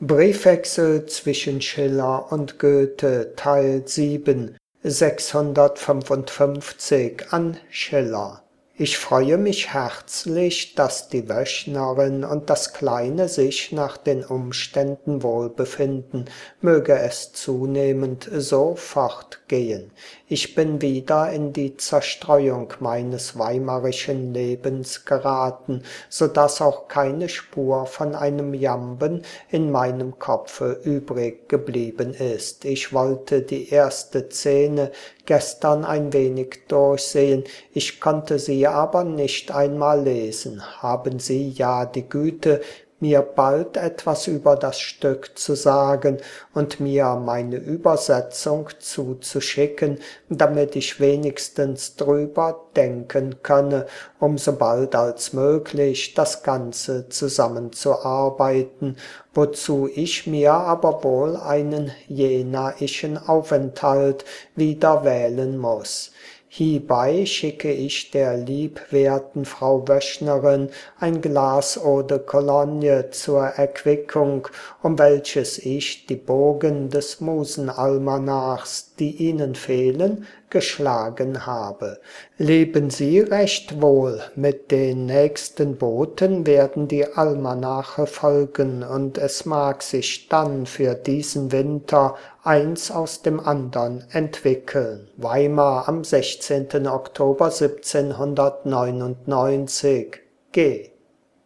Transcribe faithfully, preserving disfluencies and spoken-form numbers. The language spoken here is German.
Briefwechsel zwischen Schiller und Goethe, Teil sieben, sechshundertfünfundfünfzig an Schiller. Ich freue mich herzlich, dass die Wöchnerin und das Kleine sich nach den Umständen wohlbefinden, möge es zunehmend so fortgehen. Ich bin wieder in die Zerstreuung meines weimarischen Lebens geraten, so dass auch keine Spur von einem Jamben in meinem Kopfe übrig geblieben ist. Ich wollte die erste Szene gestern ein wenig durchsehen, ich konnte sie aber nicht einmal lesen. Haben Sie ja die Güte, mir bald etwas über das Stück zu sagen und mir meine Übersetzung zuzuschicken, damit ich wenigstens drüber denken könne, um so bald als möglich das Ganze zusammenzuarbeiten, wozu ich mir aber wohl einen jenaischen Aufenthalt wieder wählen muß. Hiebei schicke ich der liebwerten Frau Wöchnerin ein Glas Eau de Cologne zur Erquickung, um welches ich die Bogen des Musenalmanachs, die Ihnen fehlen, geschlagen habe. Leben Sie recht wohl, mit den nächsten Boten werden die Almanache folgen, und es mag sich dann für diesen Winter eins aus dem andern entwickeln. Weimar am sechzehnten Oktober siebzehnhundertneunundneunzig. G